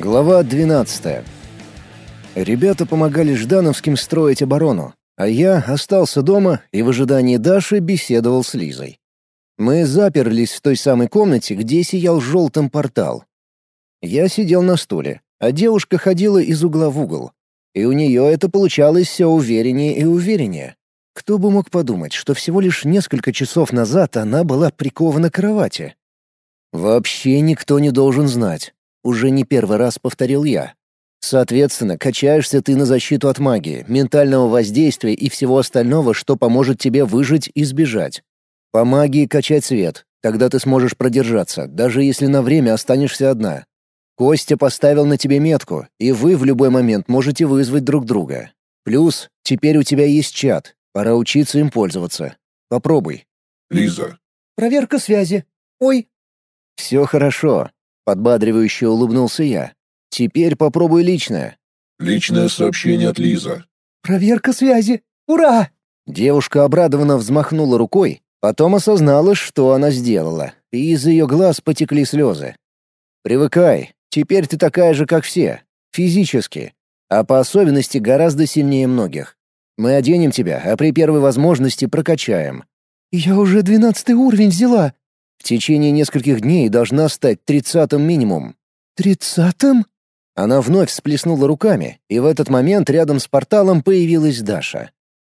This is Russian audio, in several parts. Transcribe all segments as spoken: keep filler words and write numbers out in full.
Глава двенадцатая. Ребята помогали ждановским строить оборону, а я остался дома и в ожидании Даши беседовал с Лизой. Мы заперлись в той самой комнате, где сиял желтым портал. Я сидел на стуле, а девушка ходила из угла в угол. И у нее это получалось все увереннее и увереннее. Кто бы мог подумать, что всего лишь несколько часов назад она была прикована к кровати. «Вообще никто не должен знать», — уже не первый раз повторил я. «Соответственно, качаешься ты на защиту от магии, ментального воздействия и всего остального, что поможет тебе выжить и сбежать. По магии качать свет, тогда ты сможешь продержаться, даже если на время останешься одна. Костя поставил на тебе метку, и вы в любой момент можете вызвать друг друга. Плюс, теперь у тебя есть чат, пора учиться им пользоваться. Попробуй». Лиза. Проверка связи. Ой. «Все хорошо», — подбадривающе улыбнулся я. «Теперь попробуй личное». Личное сообщение от Лизы. Проверка связи. Ура! Девушка обрадованно взмахнула рукой, потом осознала, что она сделала, и из ее глаз потекли слезы. «Привыкай, теперь ты такая же, как все, физически, а по особенности гораздо сильнее многих. Мы оденем тебя, а при первой возможности прокачаем. Я уже двенадцатый уровень взяла. В течение нескольких дней должна стать тридцатым минимум». Тридцатым? Она вновь всплеснула руками, и в этот момент рядом с порталом появилась Даша.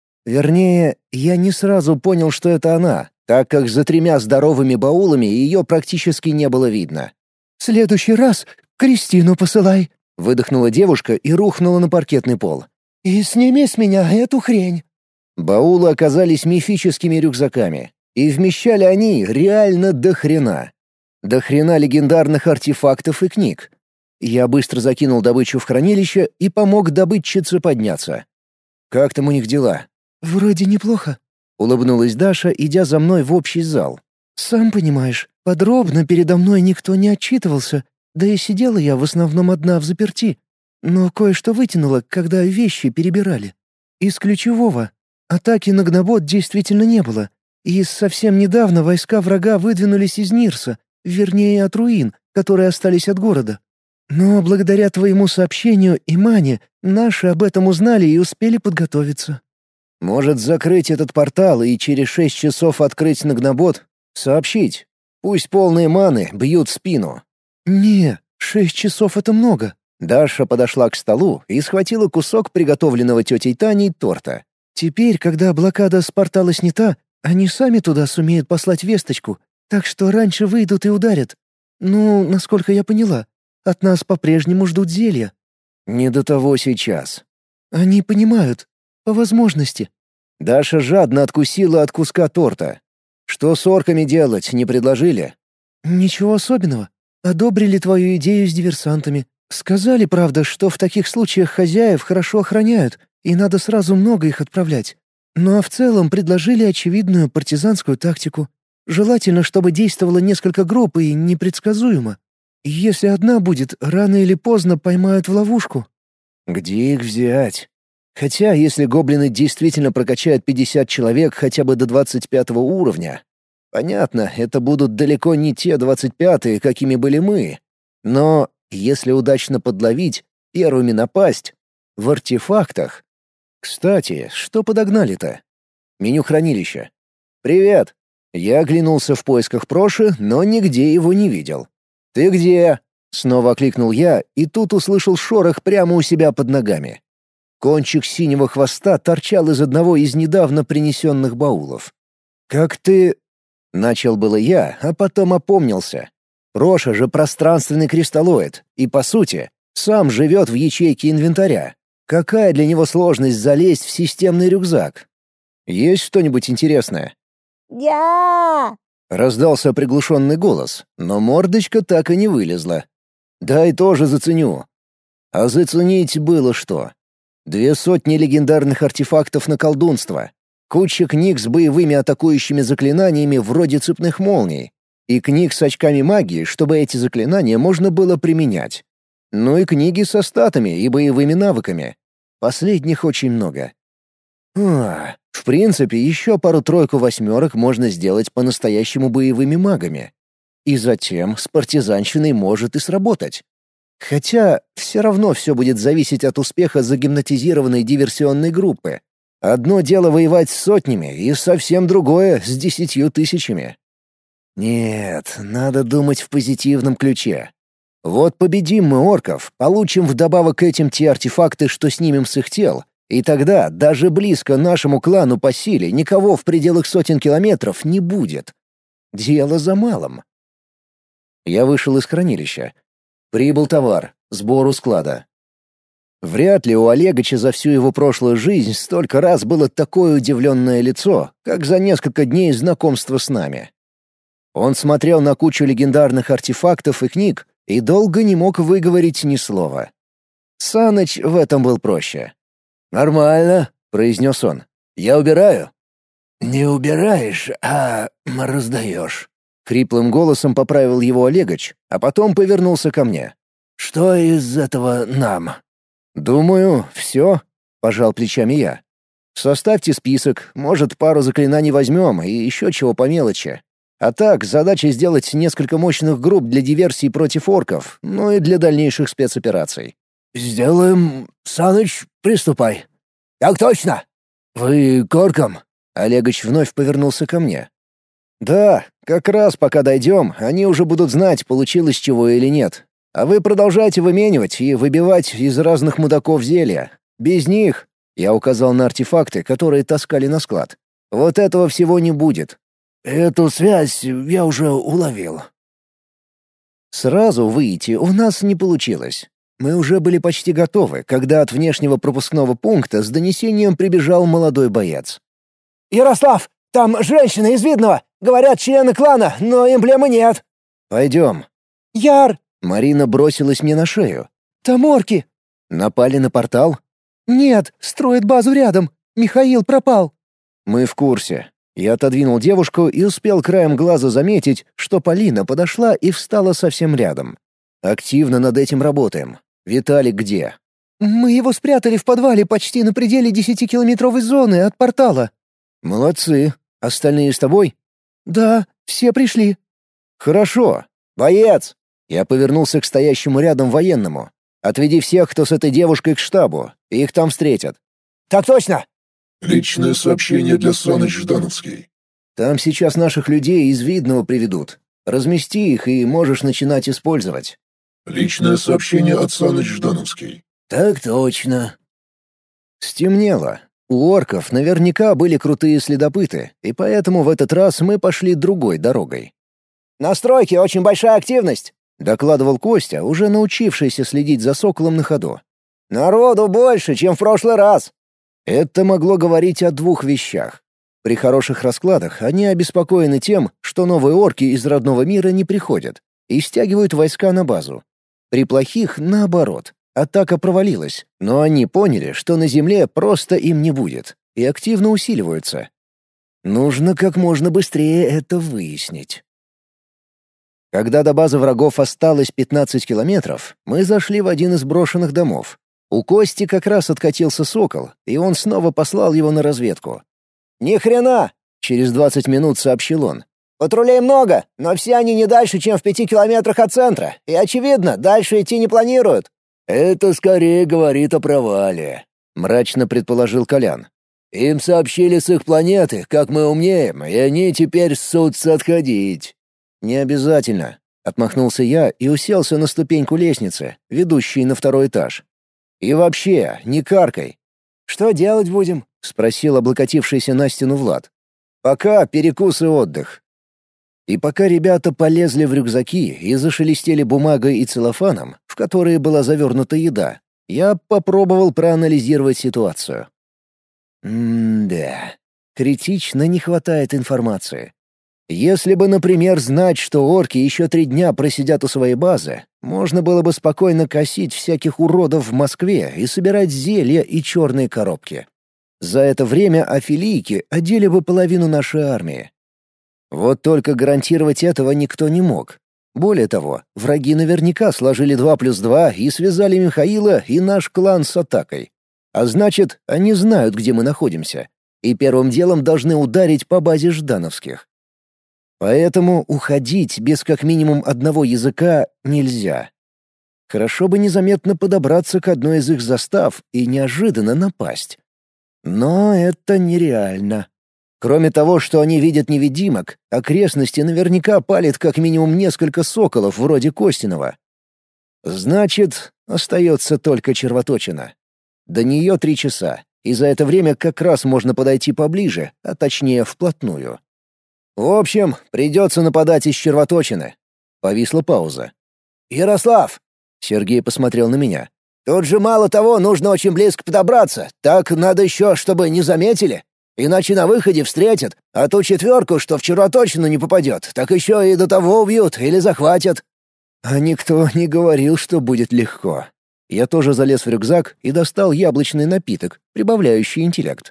Вернее, я не сразу понял, что это она, так как за тремя здоровыми баулами ее практически не было видно. В следующий раз Кристину посылай. Выдохнула девушка и рухнула на паркетный пол. И сними с меня эту хрень. Баулы оказались мифическими рюкзаками, и вмещали они реально до хрена. До хрена легендарных артефактов и книг. Я быстро закинул добычу в хранилище и помог добытчице подняться. «Как там у них дела?» Вроде неплохо. Улыбнулась Даша, идя за мной в общий зал. Сам понимаешь, подробно передо мной никто не отчитывался, да и сидела я в основном одна взаперти. Но кое-что вытянуло, когда вещи перебирали. Из ключевого. Атаки на гнобот действительно не было. И совсем недавно войска врага выдвинулись из Нирса, вернее от руин, которые остались от города. Но благодаря твоему сообщению и Мане наши об этом узнали и успели подготовиться. «Может, закрыть этот портал и через шесть часов открыть на гнобот? Сообщить. Пусть полные маны бьют в спину». «Не, шесть часов — это много». Даша подошла к столу и схватила кусок приготовленного тетей Таней торта. «Теперь, когда блокада с портала снята, они сами туда сумеют послать весточку, так что раньше выйдут и ударят. Ну, насколько я поняла, от нас по-прежнему ждут зелья». «Не до того сейчас». «Они понимают. По возможности». Даша жадно откусила от куска торта. «Что с орками делать, не предложили?» «Ничего особенного. Одобрили твою идею с диверсантами. Сказали, правда, что в таких случаях хозяев хорошо охраняют, и надо сразу много их отправлять. Ну а в целом предложили очевидную партизанскую тактику. Желательно, чтобы действовало несколько групп и непредсказуемо. Если одна будет, рано или поздно поймают в ловушку». «Где их взять? Хотя, если гоблины действительно прокачают пятьдесят человек хотя бы до двадцать пятого уровня... Понятно, это будут далеко не те двадцать пятые, какими были мы. Но если удачно подловить, первыми напасть... В артефактах... Кстати, что подогнали-то? Меню хранилища. «Привет!» Я оглянулся в поисках Проши, но нигде его не видел. «Ты где?» — снова окликнул я, и тут услышал шорох прямо у себя под ногами. Кончик синего хвоста торчал из одного из недавно принесенных баулов. «Как ты...» — начал было я, а потом опомнился. Проша же пространственный кристаллоид, и, по сути, сам живет в ячейке инвентаря. Какая для него сложность залезть в системный рюкзак? Есть что-нибудь интересное? «Я!» — раздался приглушенный голос, но мордочка так и не вылезла. «Дай тоже заценю». А заценить было что? Две сотни легендарных артефактов на колдунство, куча книг с боевыми атакующими заклинаниями вроде цепных молний, и книг с очками магии, чтобы эти заклинания можно было применять. Ну и книги со статами и боевыми навыками. Последних очень много. А, в принципе, еще пару-тройку восьмерок можно сделать по-настоящему боевыми магами. И затем с партизанщиной может и сработать. Хотя все равно все будет зависеть от успеха загипнотизированной диверсионной группы. Одно дело воевать с сотнями, и совсем другое — с десятью тысячами. Нет, надо думать в позитивном ключе. Вот победим мы орков, получим вдобавок к этим те артефакты, что снимем с их тел, и тогда даже близко нашему клану по силе никого в пределах сотен километров не будет. Дело за малым. Я вышел из хранилища. Прибыл товар, сбор у склада. Вряд ли у Олегыча за всю его прошлую жизнь столько раз было такое удивленное лицо, как за несколько дней знакомства с нами. Он смотрел на кучу легендарных артефактов и книг и долго не мог выговорить ни слова. Саныч в этом был проще. «Нормально», — произнес он. «Я убираю». «Не убираешь, а раздаешь», — хриплым голосом поправил его Олегач, а потом повернулся ко мне. «Что из этого нам?» «Думаю, все», — пожал плечами я. «Составьте список, может, пару заклинаний возьмем и еще чего по мелочи. А так, задача сделать несколько мощных групп для диверсий против орков, ну и для дальнейших спецопераций». «Сделаем. Саныч, приступай». «Так точно!» «Вы к оркам?» Олегач вновь повернулся ко мне. «Да, как раз пока дойдем, они уже будут знать, получилось чего или нет. А вы продолжайте выменивать и выбивать из разных мудаков зелья. Без них, я указал на артефакты, которые таскали на склад, вот этого всего не будет». «Эту связь я уже уловил». Сразу выйти у нас не получилось. Мы уже были почти готовы, когда от внешнего пропускного пункта с донесением прибежал молодой боец. «Ярослав, там женщина из Видного! Говорят, члены клана, но эмблемы нет!» «Пойдем». «Яр!» — Марина бросилась мне на шею. «Там орки!» «Напали на портал?» «Нет, строят базу рядом. Михаил пропал». «Мы в курсе». Я отодвинул девушку и успел краем глаза заметить, что Полина подошла и встала совсем рядом. «Активно над этим работаем. Виталик где?» «Мы его спрятали в подвале почти на пределе десятикилометровой зоны от портала». «Молодцы. Остальные с тобой?» «Да, все пришли». «Хорошо. Боец!» Я повернулся к стоящему рядом военному. «Отведи всех, кто с этой девушкой, к штабу. Их там встретят». «Так точно!» Личное сообщение для Саныч Ждановский. «Там сейчас наших людей из Видного приведут. Размести их, и можешь начинать использовать». Личное сообщение от Саныч Ждановский. «Так точно». Стемнело. У орков наверняка были крутые следопыты, и поэтому в этот раз мы пошли другой дорогой. «На стройке очень большая активность», — докладывал Костя, уже научившийся следить за соколом на ходу. «Народу больше, чем в прошлый раз». Это могло говорить о двух вещах. При хороших раскладах они обеспокоены тем, что новые орки из родного мира не приходят, и стягивают войска на базу. При плохих — наоборот. Атака провалилась, но они поняли, что на земле просто им не будет, и активно усиливаются. Нужно как можно быстрее это выяснить. Когда до базы врагов осталось пятнадцать километров, мы зашли в один из брошенных домов. У Кости как раз откатился сокол, и он снова послал его на разведку. «Ни хрена!» — через двадцать минут сообщил он. «Патрулей много, но все они не дальше, чем в пяти километрах от центра, и, очевидно, дальше идти не планируют». «Это скорее говорит о провале», — мрачно предположил Колян. «Им сообщили с их планеты, как мы умнеем, и они теперь ссутся отходить». «Не обязательно», — отмахнулся я и уселся на ступеньку лестницы, ведущей на второй этаж. «И вообще, не каркай». «Что делать будем?» — спросил облокотившийся на стену Влад. «Пока перекус и отдых». И пока ребята полезли в рюкзаки и зашелестели бумагой и целлофаном, в которые была завернута еда, я попробовал проанализировать ситуацию. М-да, критично не хватает информации. Если бы, например, знать, что орки еще три дня просидят у своей базы, можно было бы спокойно косить всяких уродов в Москве и собирать зелья и черные коробки. За это время афилийки одели бы половину нашей армии. Вот только гарантировать этого никто не мог. Более того, враги наверняка сложили два плюс два и связали Михаила и наш клан с атакой. А значит, они знают, где мы находимся, и первым делом должны ударить по базе ждановских. Поэтому уходить без как минимум одного языка нельзя. Хорошо бы незаметно подобраться к одной из их застав и неожиданно напасть. Но это нереально. Кроме того, что они видят невидимок, окрестности наверняка палит как минимум несколько соколов вроде Костиного. Значит, остается только червоточина. До нее три часа, и за это время как раз можно подойти поближе, а точнее вплотную. В общем, придется нападать из червоточины. Повисла пауза. «Ярослав!» — Сергей посмотрел на меня. «Тут же мало того, нужно очень близко подобраться. Так надо еще, чтобы не заметили. Иначе на выходе встретят, а ту четверку, что в червоточину не попадет, так еще и до того убьют или захватят». А никто не говорил, что будет легко. Я тоже залез в рюкзак и достал яблочный напиток, прибавляющий интеллект.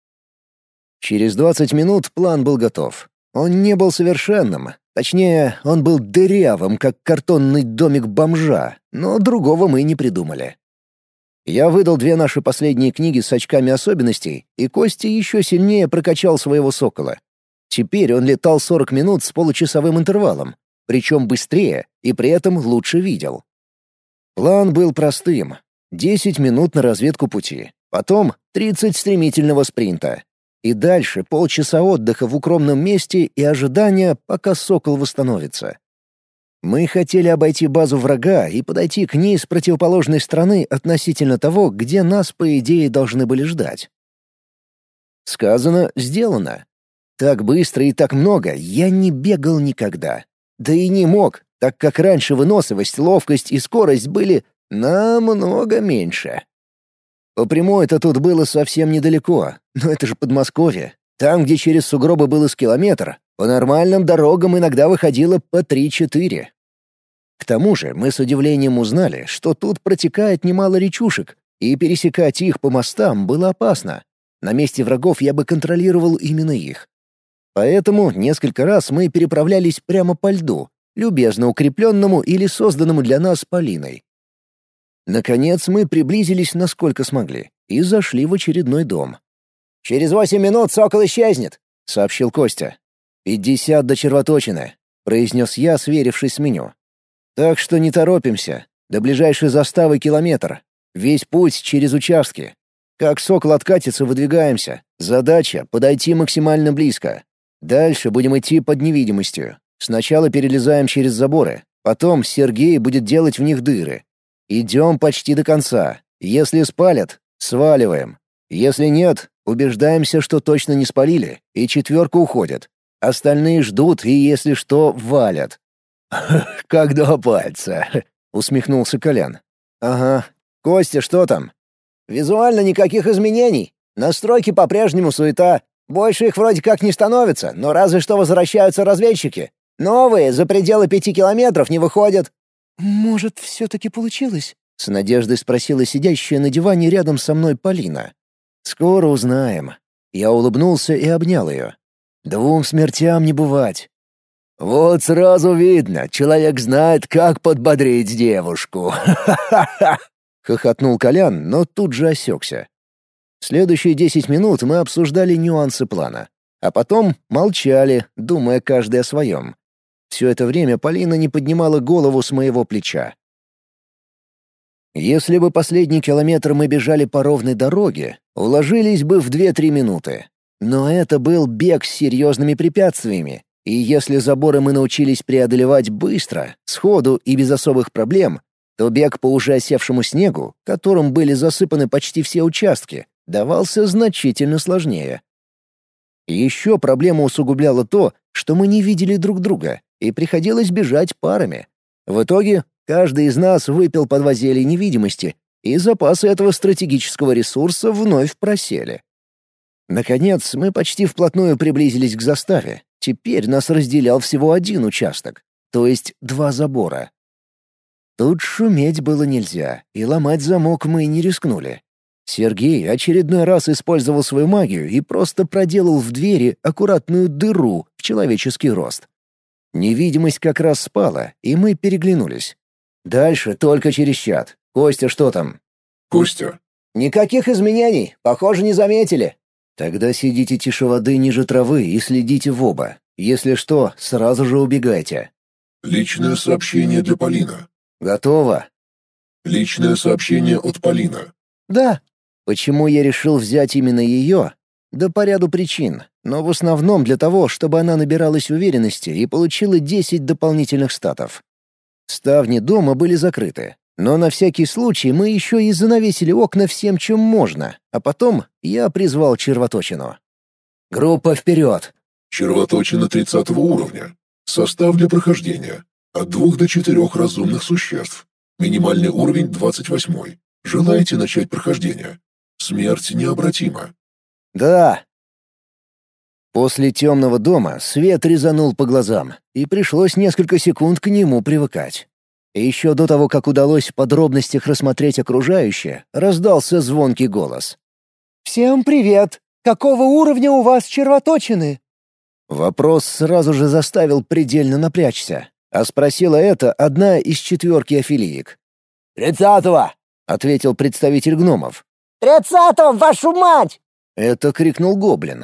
Через двадцать минут план был готов. Он не был совершенным. Точнее, он был дырявым, как картонный домик бомжа, но другого мы не придумали. Я выдал две наши последние книги с очками особенностей, и Костя еще сильнее прокачал своего сокола. Теперь он летал сорок минут с получасовым интервалом, причем быстрее и при этом лучше видел. План был простым. десять минут на разведку пути, потом тридцать стремительного спринта. И дальше полчаса отдыха в укромном месте и ожидания, пока сокол восстановится. Мы хотели обойти базу врага и подойти к ней с противоположной стороны относительно того, где нас, по идее, должны были ждать. Сказано, сделано. Так быстро и так много я не бегал никогда. Да и не мог, так как раньше выносливость, ловкость и скорость были намного меньше. По прямой-то тут было совсем недалеко, но это же Подмосковье. Там, где через сугробы было с километр, по нормальным дорогам иногда выходило по три-четыре. К тому же мы с удивлением узнали, что тут протекает немало речушек, и пересекать их по мостам было опасно. На месте врагов я бы контролировал именно их. Поэтому несколько раз мы переправлялись прямо по льду, любезно укрепленному или созданному для нас Полиной. Наконец мы приблизились насколько смогли и зашли в очередной дом. «Через восемь минут сокол исчезнет», — сообщил Костя. «Пятьдесят до червоточины», — произнес я, сверившись с меню. «Так что не торопимся. До ближайшей заставы километр. Весь путь через участки. Как сокол откатится, выдвигаемся. Задача — подойти максимально близко. Дальше будем идти под невидимостью. Сначала перелезаем через заборы, потом Сергей будет делать в них дыры. Идем почти до конца. Если спалят — сваливаем. Если нет, убеждаемся, что точно не спалили, и четверка уходит. Остальные ждут и, если что, валят». «Как два пальца», — усмехнулся Колян. «Ага. Костя, что там?» «Визуально никаких изменений. Настройки по-прежнему суета. Больше их вроде как не становится, но разве что возвращаются разведчики. Новые за пределы пяти километров не выходят». «Может, все-таки получилось?» — с надеждой спросила сидящая на диване рядом со мной Полина. «Скоро узнаем». Я улыбнулся и обнял ее. «Двум смертям не бывать». «Вот сразу видно, человек знает, как подбодрить девушку». «Ха-ха-ха!» — хохотнул Колян, но тут же осекся. Следующие десять минут мы обсуждали нюансы плана, а потом молчали, думая каждый о своем. Все это время Полина не поднимала голову с моего плеча. Если бы последний километр мы бежали по ровной дороге, уложились бы в две-три минуты. Но это был бег с серьезными препятствиями, и если заборы мы научились преодолевать быстро, сходу и без особых проблем, то бег по уже осевшему снегу, которым были засыпаны почти все участки, давался значительно сложнее. Еще проблему усугубляло то, что мы не видели друг друга, и приходилось бежать парами. В итоге каждый из нас выпил по два зелья невидимости, и запасы этого стратегического ресурса вновь просели. Наконец, мы почти вплотную приблизились к заставе. Теперь нас разделял всего один участок, то есть два забора. Тут шуметь было нельзя, и ломать замок мы не рискнули. Сергей очередной раз использовал свою магию и просто проделал в двери аккуратную дыру в человеческий рост. Невидимость как раз спала, и мы переглянулись. Дальше только через чат. Костя, что там? Костя. Никаких изменений, похоже, не заметили. Тогда сидите тише воды ниже травы и следите в оба. Если что, сразу же убегайте. Личное сообщение для Полина. Готово. Личное сообщение от Полина. Да. Почему я решил взять именно ее? Да по ряду причин, но в основном для того, чтобы она набиралась уверенности и получила десять дополнительных статов. Ставни дома были закрыты, но на всякий случай мы еще и занавесили окна всем, чем можно, а потом я призвал червоточину. «Группа вперед!» Червоточина тридцатого уровня. Состав для прохождения. От двух до четырех разумных существ. Минимальный уровень двадцать восьмой. Желаете начать прохождение? Смерть необратима. «Да». После темного дома свет резанул по глазам, и пришлось несколько секунд к нему привыкать. И еще до того, как удалось в подробностях рассмотреть окружающее, раздался звонкий голос. «Всем привет! Какого уровня у вас червоточины?» Вопрос сразу же заставил предельно напрячься, а спросила это одна из четверки афилиек. «Тридцатого!» — ответил представитель гномов. Тридцатого, вашу мать! Это крикнул гоблин.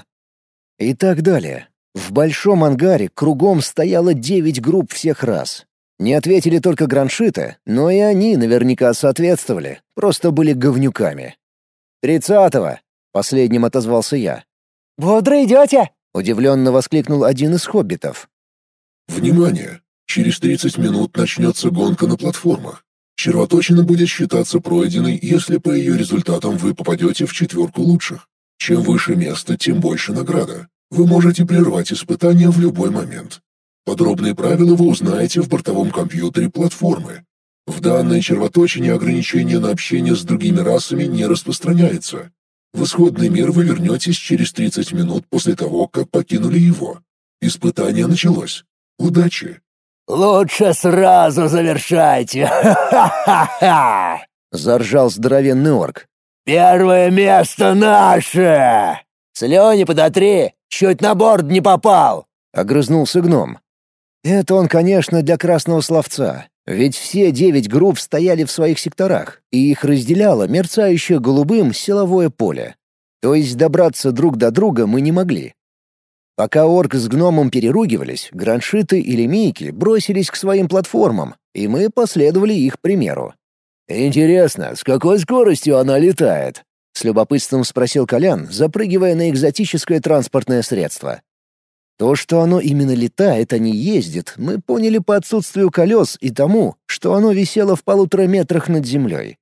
И так далее. В большом ангаре кругом стояло девять групп всех рас. Не ответили только граншиты, но и они наверняка соответствовали, просто были говнюками. «Тридцатого!» — последним отозвался я. «Бодро идете?» — удивленно воскликнул один из хоббитов. Внимание! Через тридцать минут начнется гонка на платформах. Червоточина будет считаться пройденной, если по ее результатам вы попадете в четверку лучших. Чем выше место, тем больше награда. Вы можете прервать испытание в любой момент. Подробные правила вы узнаете в бортовом компьютере платформы. В данной червоточине ограничение на общение с другими расами не распространяется. В исходный мир вы вернетесь через тридцать минут после того, как покинули его. Испытание началось. Удачи! «Лучше сразу завершайте! Ха-ха-ха-ха!» — заржал здоровенный орк. «Первое место наше!» «Слюни подотри! Чуть на борт не попал!» — огрызнулся гном. Это он, конечно, для красного словца, ведь все девять групп стояли в своих секторах, и их разделяло мерцающее голубым силовое поле. То есть добраться друг до друга мы не могли. Пока орк с гномом переругивались, граншиты и лемейки бросились к своим платформам, и мы последовали их примеру. «Интересно, с какой скоростью она летает?» — с любопытством спросил Колян, запрыгивая на экзотическое транспортное средство. То, что оно именно летает, а не ездит, мы поняли по отсутствию колес и тому, что оно висело в полутора метрах над землей.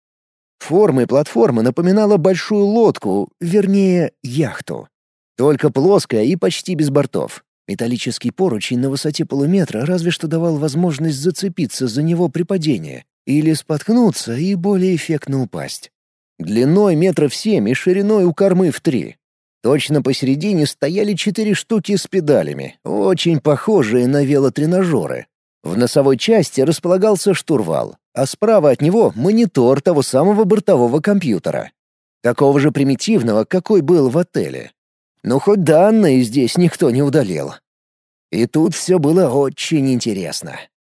Формой платформа напоминала большую лодку, вернее, яхту. Только плоская и почти без бортов. Металлический поручень на высоте полуметра разве что давал возможность зацепиться за него при падении или споткнуться и более эффектно упасть. Длиной метров семь и шириной у кормы в три. Точно посередине стояли четыре штуки с педалями, очень похожие на велотренажеры. В носовой части располагался штурвал, а справа от него монитор того самого бортового компьютера. Такого же примитивного, какой был в отеле. Но хоть данные здесь никто не удалил. И тут все было очень интересно.